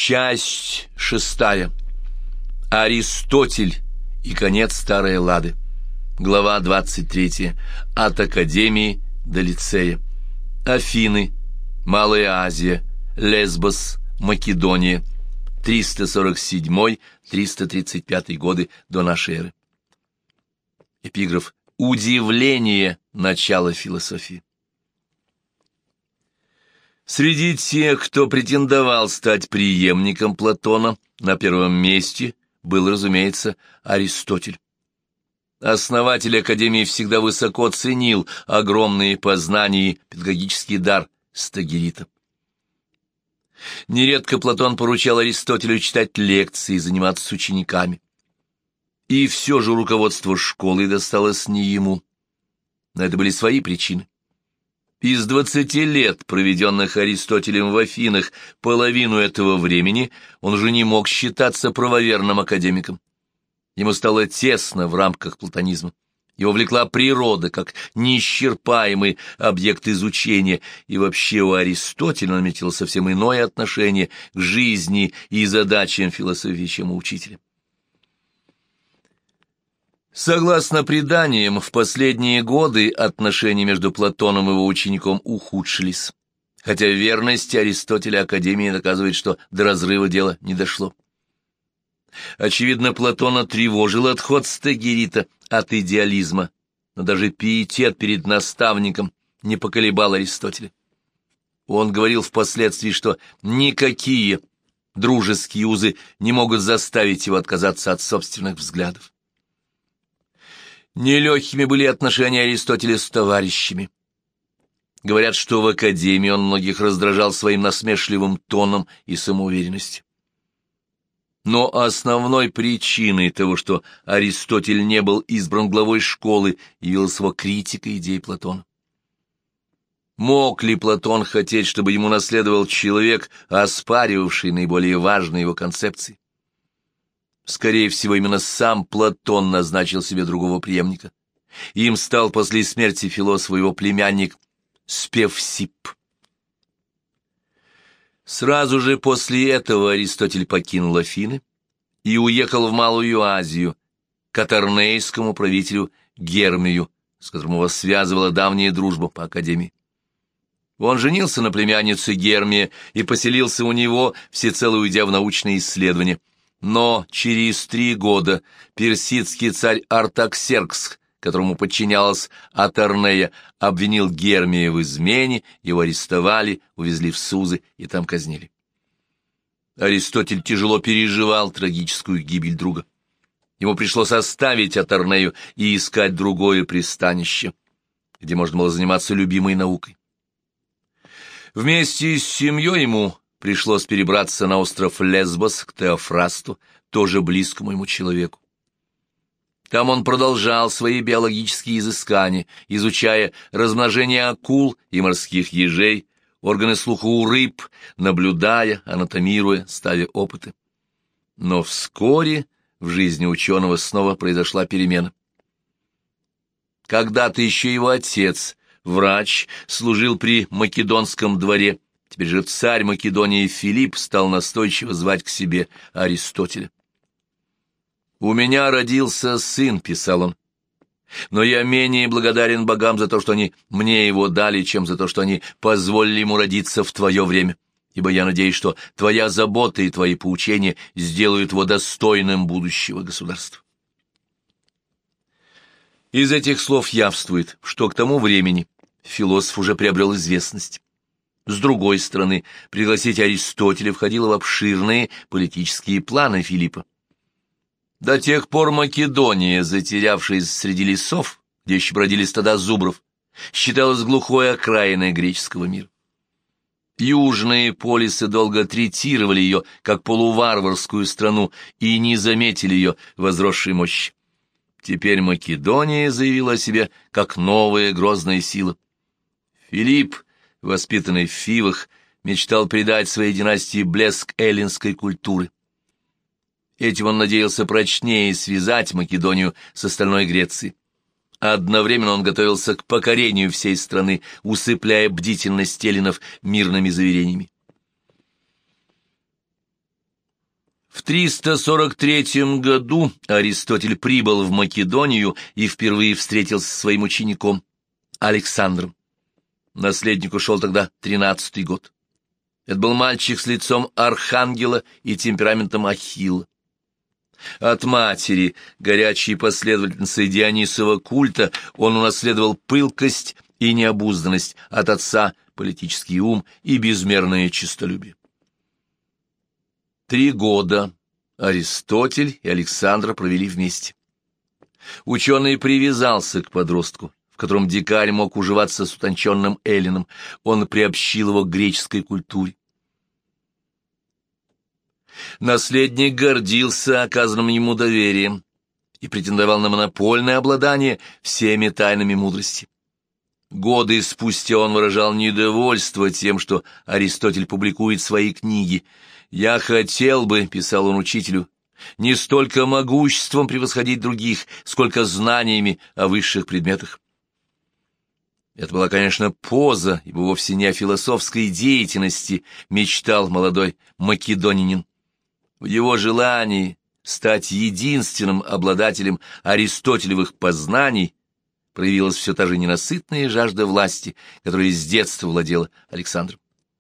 Часть 6. Аристотель и конец старой Эллады. Глава 23. От Академии до лицея. Афины, Малая Азия, Лесбос, Македония. 347-335 годы до нашей эры. Эпиграф. Удивление начала философии. Среди тех, кто претендовал стать преемником Платона, на первом месте был, разумеется, Аристотель. Основатель Академии всегда высоко ценил огромные познания и педагогический дар Стагирита. Нередко Платон поручал Аристотелю читать лекции и заниматься с учениками. И все же руководство школы досталось не ему. На это были свои причины. Из 20 лет, проведенных Аристотелем в Афинах, половину этого времени он уже не мог считаться правоверным академиком. Ему стало тесно в рамках платонизма. Его влекла природа, как неисчерпаемый объект изучения, и вообще у Аристотеля наметило совсем иное отношение к жизни и задачам философии, чем у учителя. Согласно преданиям, в последние годы отношения между Платоном и его учеником ухудшились, хотя верность Аристотеля Академии доказывает, что до разрыва дело не дошло. Очевидно, Платона тревожил отход Стагирита от идеализма, но даже пиетет перед наставником не поколебал Аристотеля. Он говорил впоследствии, что никакие дружеские узы не могут заставить его отказаться от собственных взглядов. Нелегкими были отношения Аристотеля с товарищами. Говорят, что в Академии он многих раздражал своим насмешливым тоном и самоуверенностью. Но основной причиной того, что Аристотель не был избран главой школы, явилась его критика идей Платона. Мог ли Платон хотеть, чтобы ему наследовал человек, оспаривавший наиболее важные его концепции? Скорее всего, именно сам Платон назначил себе другого преемника. Им стал после смерти философа его племянник Спевсип. Сразу же после этого Аристотель покинул Афины и уехал в Малую Азию к атернейскому правителю Гермию, с которым его связывала давняя дружба по академии. Он женился на племяннице Гермия и поселился у него, всецело уйдя в научные исследования. Но через 3 года персидский царь Артаксеркс, которому подчинялась Атернея, обвинил Гермия в измене, его арестовали, увезли в Сузы и там казнили. Аристотель тяжело переживал трагическую гибель друга. Ему пришлось оставить Атернею и искать другое пристанище, где можно было заниматься любимой наукой. Вместе с семьей ему пришлось перебраться на остров Лесбос к Теофрасту, тоже близкому ему человеку. Там он продолжал свои биологические изыскания, изучая размножение акул и морских ежей, органы слуха у рыб, наблюдая, анатомируя, ставя опыты. Но вскоре в жизни ученого снова произошла перемена. Когда-то еще его отец, врач, служил при Македонском дворе. Теперь же царь Македонии Филипп стал настойчиво звать к себе Аристотеля. «У меня родился сын», — писал он, — «но я менее благодарен богам за то, что они мне его дали, чем за то, что они позволили ему родиться в твое время, ибо я надеюсь, что твоя забота и твои поучения сделают его достойным будущего государства». Из этих слов явствует, что к тому времени философ уже приобрел известность. С другой стороны, пригласить Аристотеля входило в обширные политические планы Филиппа. До тех пор Македония, затерявшаяся среди лесов, где еще бродили стада зубров, считалась глухой окраиной греческого мира. Южные полисы долго третировали ее как полуварварскую страну и не заметили ее возросшей мощи. Теперь Македония заявила о себе как новая грозная сила. Филипп, воспитанный в Фивах, мечтал придать своей династии блеск эллинской культуры. Этим он надеялся прочнее связать Македонию с остальной Грецией. Одновременно он готовился к покорению всей страны, усыпляя бдительность эллинов мирными заверениями. В 343 году Аристотель прибыл в Македонию и впервые встретился со своим учеником Александром. Наследнику шел тогда 13-й год. Это был мальчик с лицом архангела и темпераментом Ахилла. От матери, горячей последовательницы Дионисова культа, он унаследовал пылкость и необузданность, от отца политический ум и безмерное честолюбие. 3 года Аристотель и Александр провели вместе. Ученый привязался к подростку, в котором дикарь мог уживаться с утонченным эллином. Он приобщил его к греческой культуре. Наследник гордился оказанным ему доверием и претендовал на монопольное обладание всеми тайнами мудрости. Годы спустя он выражал недовольство тем, что Аристотель публикует свои книги. «Я хотел бы, — писал он учителю, — не столько могуществом превосходить других, сколько знаниями о высших предметах». Это была, конечно, поза, ибо вовсе не о философской деятельности мечтал молодой македонянин. В его желании стать единственным обладателем аристотелевых познаний проявилась все та же ненасытная жажда власти, которая с детства владела Александром.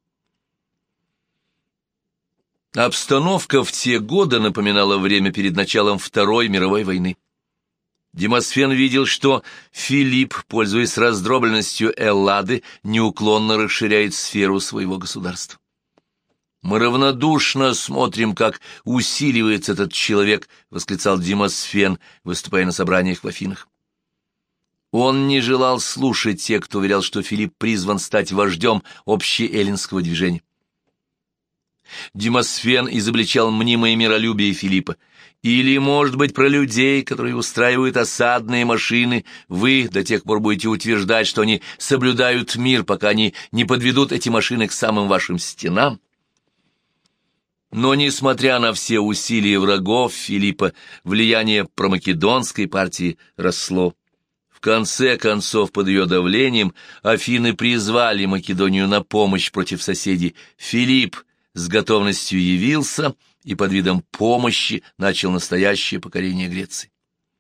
Обстановка в те годы напоминала время перед началом Второй мировой войны. Демосфен видел, что Филипп, пользуясь раздробленностью Эллады, неуклонно расширяет сферу своего государства. «Мы равнодушно смотрим, как усиливается этот человек», — восклицал Демосфен, выступая на собраниях в Афинах. Он не желал слушать тех, кто уверял, что Филипп призван стать вождем общеэллинского движения. Демосфен изобличал мнимое миролюбие Филиппа. «Или, может быть, про людей, которые устраивают осадные машины, вы до тех пор будете утверждать, что они соблюдают мир, пока они не подведут эти машины к самым вашим стенам?» Но, несмотря на все усилия врагов Филиппа, влияние промакедонской партии росло. В конце концов, под ее давлением, Афины призвали Македонию на помощь против соседей. Филипп с готовностью явился и под видом помощи начал настоящее покорение Греции.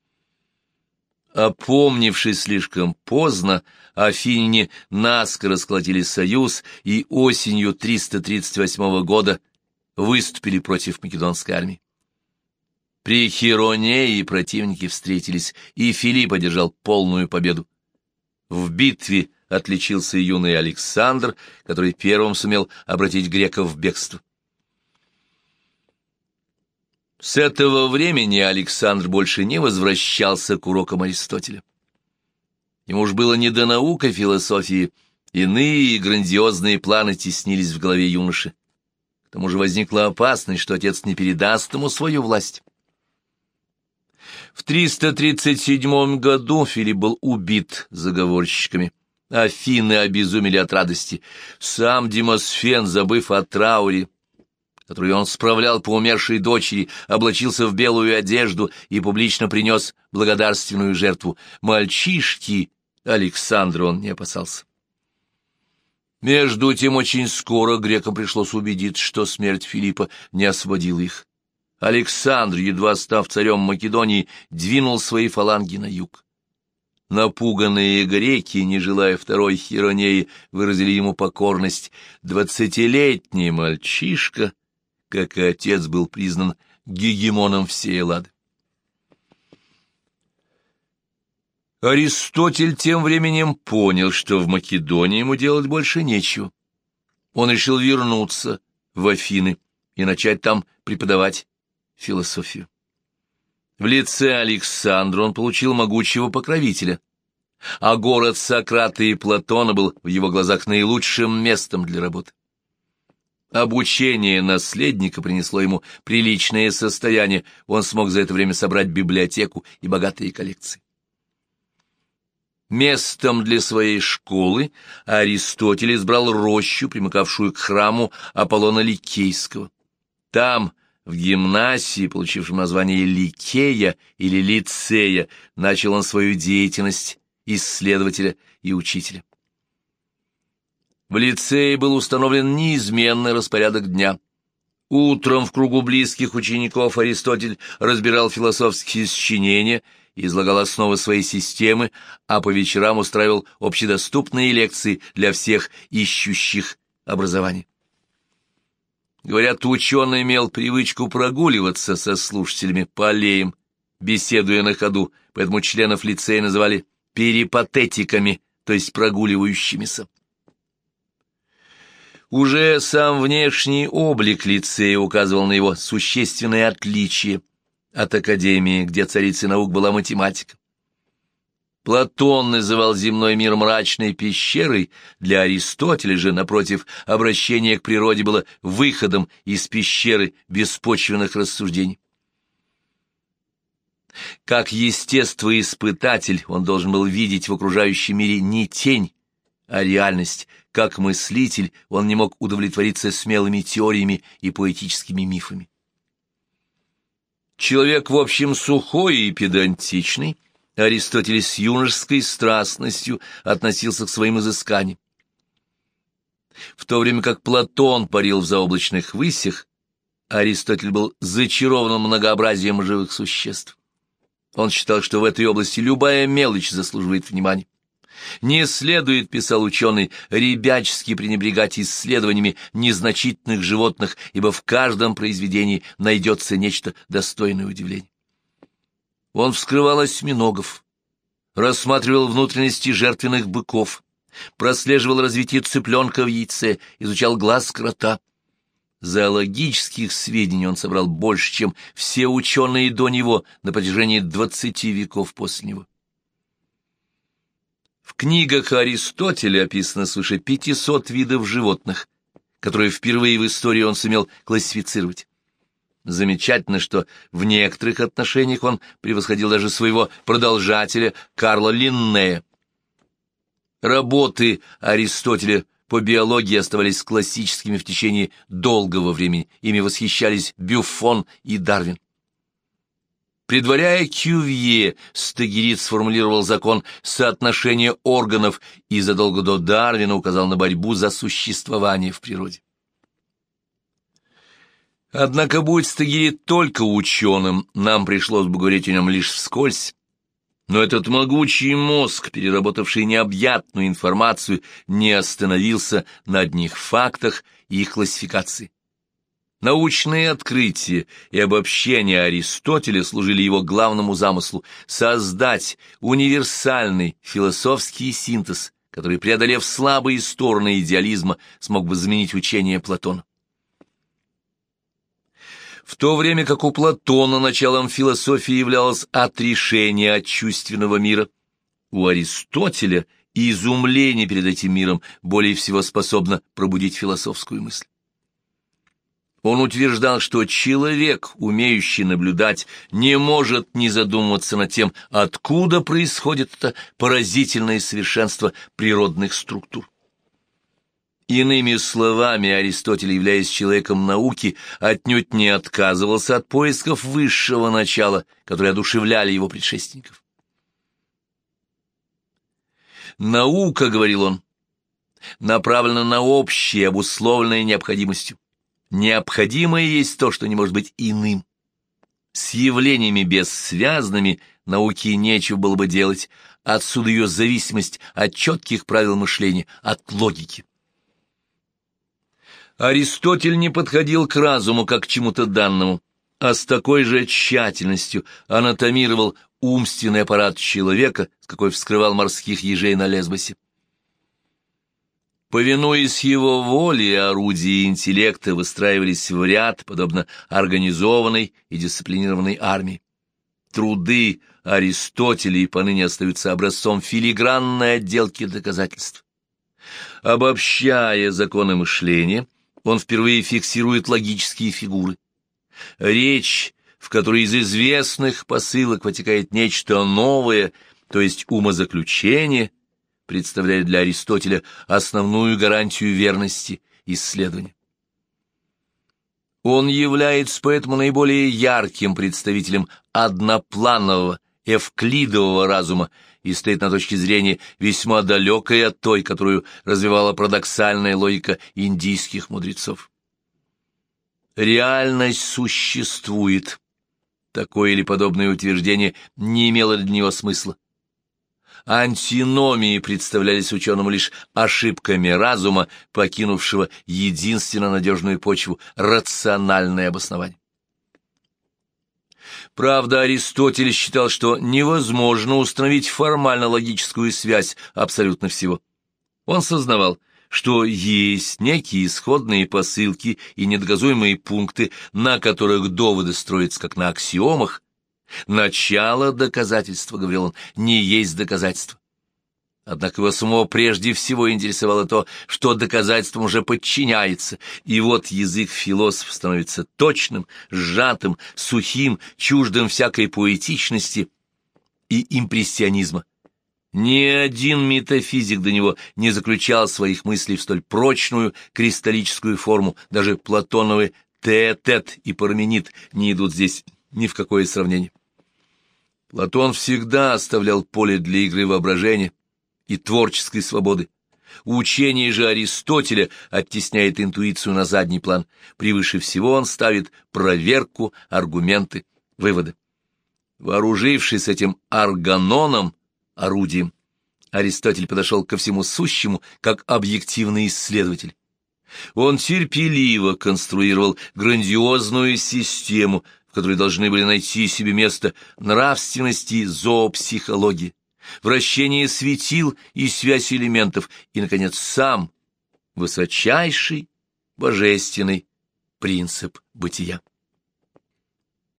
Опомнившись слишком поздно, афиняне наскоро сколотили союз и осенью 338 года выступили против македонской армии. При Хиронее противники встретились, и Филипп одержал полную победу. В битве отличился юный Александр, который первым сумел обратить греков в бегство. С этого времени Александр больше не возвращался к урокам Аристотеля. Ему уж было не до наук и философии, иные грандиозные планы теснились в голове юноши. К тому же возникла опасность, что отец не передаст ему свою власть. В 337 году Филипп был убит заговорщиками. Афины обезумели от радости. Сам Демосфен, забыв о трауре, которую он справлял по умершей дочери, облачился в белую одежду и публично принес благодарственную жертву. Мальчишки Александра он не опасался. Между тем очень скоро грекам пришлось убедиться, что смерть Филиппа не освободила их. Александр, едва став царем Македонии, двинул свои фаланги на юг. Напуганные греки, не желая второй Хиронеи, выразили ему покорность. 20-летний мальчишка, как и отец, был признан гегемоном всей Эллады. Аристотель тем временем понял, что в Македонии ему делать больше нечего. Он решил вернуться в Афины и начать там преподавать философию. В лице Александра он получил могучего покровителя, а город Сократа и Платона был в его глазах наилучшим местом для работы. Обучение наследника принесло ему приличное состояние, он смог за это время собрать библиотеку и богатые коллекции. Местом для своей школы Аристотель избрал рощу, примыкавшую к храму Аполлона Ликейского. Там, в гимнасии, получившем название Ликея или Лицея, начал он свою деятельность исследователя и учителя. В лицее был установлен неизменный распорядок дня. Утром в кругу близких учеников Аристотель разбирал философские сочинения и излагал основы своей системы, а по вечерам устраивал общедоступные лекции для всех ищущих образования. Говорят, ученый имел привычку прогуливаться со слушателями по аллеям, беседуя на ходу, поэтому членов лицея называли перипатетиками, то есть прогуливающимися. Уже сам внешний облик лицея указывал на его существенное отличие от академии, где царицей наук была математика. Платон называл земной мир мрачной пещерой, для Аристотеля же, напротив, обращение к природе было выходом из пещеры беспочвенных рассуждений. Как естествоиспытатель он должен был видеть в окружающем мире не тень, а реальность. Как мыслитель он не мог удовлетвориться смелыми теориями и поэтическими мифами. Человек, в общем, сухой и педантичный, Аристотель с юношеской страстностью относился к своим изысканиям. В то время как Платон парил в заоблачных высях, Аристотель был зачарован многообразием живых существ. Он считал, что в этой области любая мелочь заслуживает внимания. Не следует, писал ученый, ребячески пренебрегать исследованиями незначительных животных, ибо в каждом произведении найдется нечто достойное удивления. Он вскрывал осьминогов, рассматривал внутренности жертвенных быков, прослеживал развитие цыпленка в яйце, изучал глаз крота. Зоологических сведений он собрал больше, чем все ученые до него на протяжении 20 веков после него. В книгах Аристотеля описано свыше 500 видов животных, которые впервые в истории он сумел классифицировать. Замечательно, что в некоторых отношениях он превосходил даже своего продолжателя Карла Линнея. Работы Аристотеля по биологии оставались классическими в течение долгого времени, ими восхищались Бюффон и Дарвин. Предваряя Кювье, Стагерит сформулировал закон соотношения органов и задолго до Дарвина указал на борьбу за существование в природе. Однако, будь Стагерит только ученым, нам пришлось бы говорить о нем лишь вскользь. Но этот могучий мозг, переработавший необъятную информацию, не остановился на одних фактах и их классификации. Научные открытия и обобщения Аристотеля служили его главному замыслу — создать универсальный философский синтез, который, преодолев слабые стороны идеализма, смог бы заменить учение Платона. В то время как у Платона началом философии являлось отрешение от чувственного мира, у Аристотеля изумление перед этим миром более всего способно пробудить философскую мысль. Он утверждал, что человек, умеющий наблюдать, не может не задумываться над тем, откуда происходит это поразительное совершенство природных структур. Иными словами, Аристотель, являясь человеком науки, отнюдь не отказывался от поисков высшего начала, которые одушевляли его предшественников. «Наука, — говорил он, — направлена на общее, обусловленное необходимостью. Необходимое есть то, что не может быть иным. С явлениями бессвязными науке нечего было бы делать, отсюда ее зависимость от четких правил мышления, от логики». Аристотель не подходил к разуму как к чему-то данному, а с такой же тщательностью анатомировал умственный аппарат человека, с какой вскрывал морских ежей на Лесбосе. Повинуясь его воле, орудия интеллекта выстраивались в ряд, подобно организованной и дисциплинированной армии. Труды Аристотеля и поныне остаются образцом филигранной отделки доказательств. Обобщая законы мышления, он впервые фиксирует логические фигуры. Речь, в которой из известных посылок вытекает нечто новое, то есть умозаключение, представляет для Аристотеля основную гарантию верности исследования. Он является поэтому наиболее ярким представителем однопланового, эвклидового разума и стоит на точке зрения весьма далекой от той, которую развивала парадоксальная логика индийских мудрецов. реальность существует. Такое или подобное утверждение не имело для него смысла. Антиномии представлялись ученому лишь ошибками разума, покинувшего единственно надежную почву — рациональное обоснование. Правда, Аристотель считал, что невозможно установить формально-логическую связь абсолютно всего. Он сознавал, что есть некие исходные посылки и недоказуемые пункты, на которых доводы строятся как на аксиомах. Начало доказательства, говорил он, не есть доказательство. Однако его самого прежде всего интересовало то, что доказательством уже подчиняется, и вот язык философа становится точным, сжатым, сухим, чуждым всякой поэтичности и импрессионизма. Ни один метафизик до него не заключал своих мыслей в столь прочную кристаллическую форму, даже Платоновы Теотет и Парменид не идут здесь ни в какое сравнение. Платон всегда оставлял поле для игры воображения и творческой свободы. Учение же Аристотеля оттесняет интуицию на задний план. Превыше всего он ставит проверку, аргументы, выводы. Вооружившись этим органоном, орудием, Аристотель подошел ко всему сущему как объективный исследователь. Он терпеливо конструировал грандиозную систему, в которой должны были найти себе место нравственности и зоопсихологии, вращение светил и связь элементов, и, наконец, сам высочайший божественный принцип бытия.